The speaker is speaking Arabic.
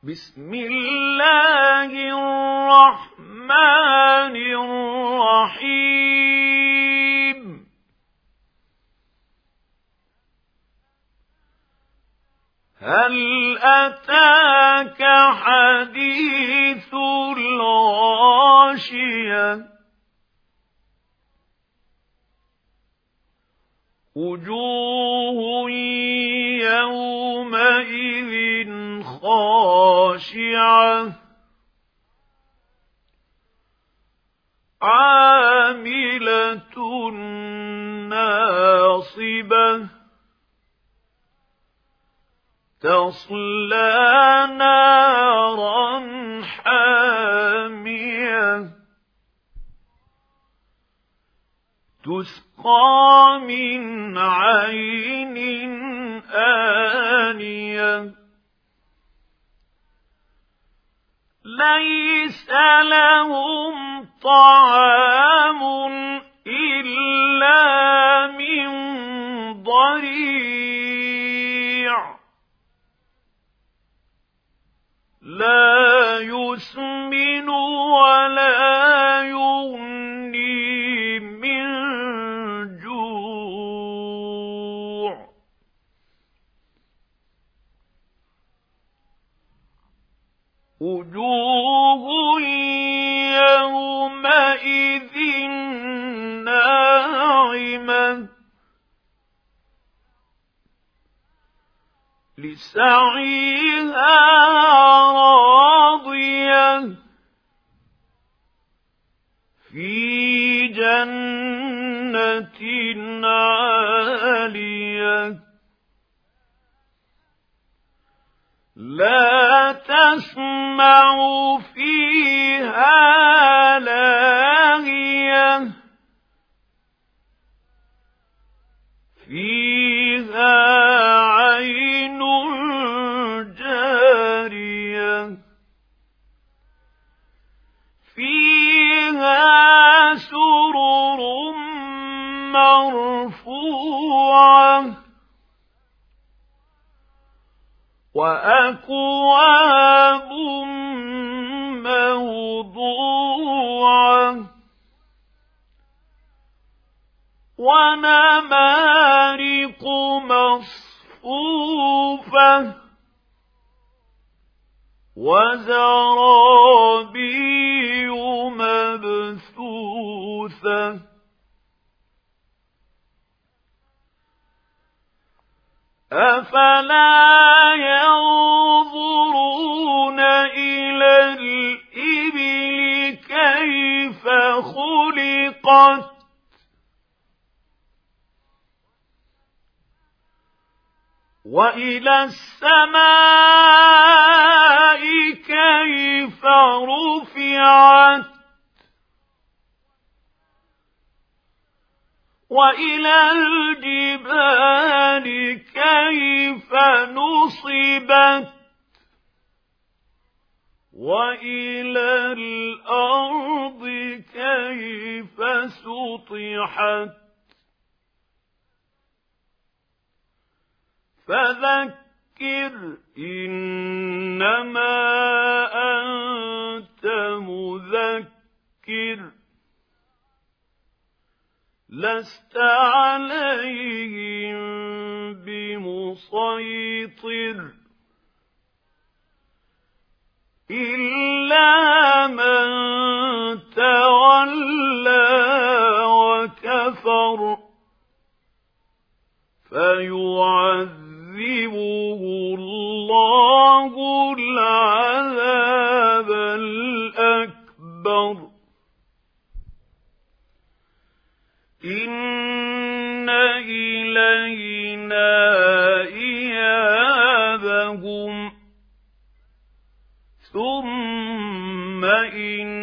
بسم الله الرحمن الرحيم هل أتاك حديث الغاشية وجوه يومئذ خاشعة عاملة ناصبة تصلى نارا حامية تسقى من عين آنية ليس لهم طعام إلا من ضريع لا يسمن ولا يغني من جوع وجوه يومئذ ناعمة لسعيها راضية في جنة عالية لا تسمع فيها لاغية فيها عين جارية فيها سرر مرفوعة وأكواب موضوعة ونمارق مصفوفة وزرابي مبثوثة أفلا ينظرون إلى الإبل كيف خلقت وإلى السماء كيف رفعت وإلى الجبال كيف نصبت وإلى الأرض كيف سطحت فذكر إنما أنت مذكر لست عليهم بمسيطر إلا من تولى وكفر فيعذبه الله العذاب الأكبر إن إلينا إيابهم ثم إن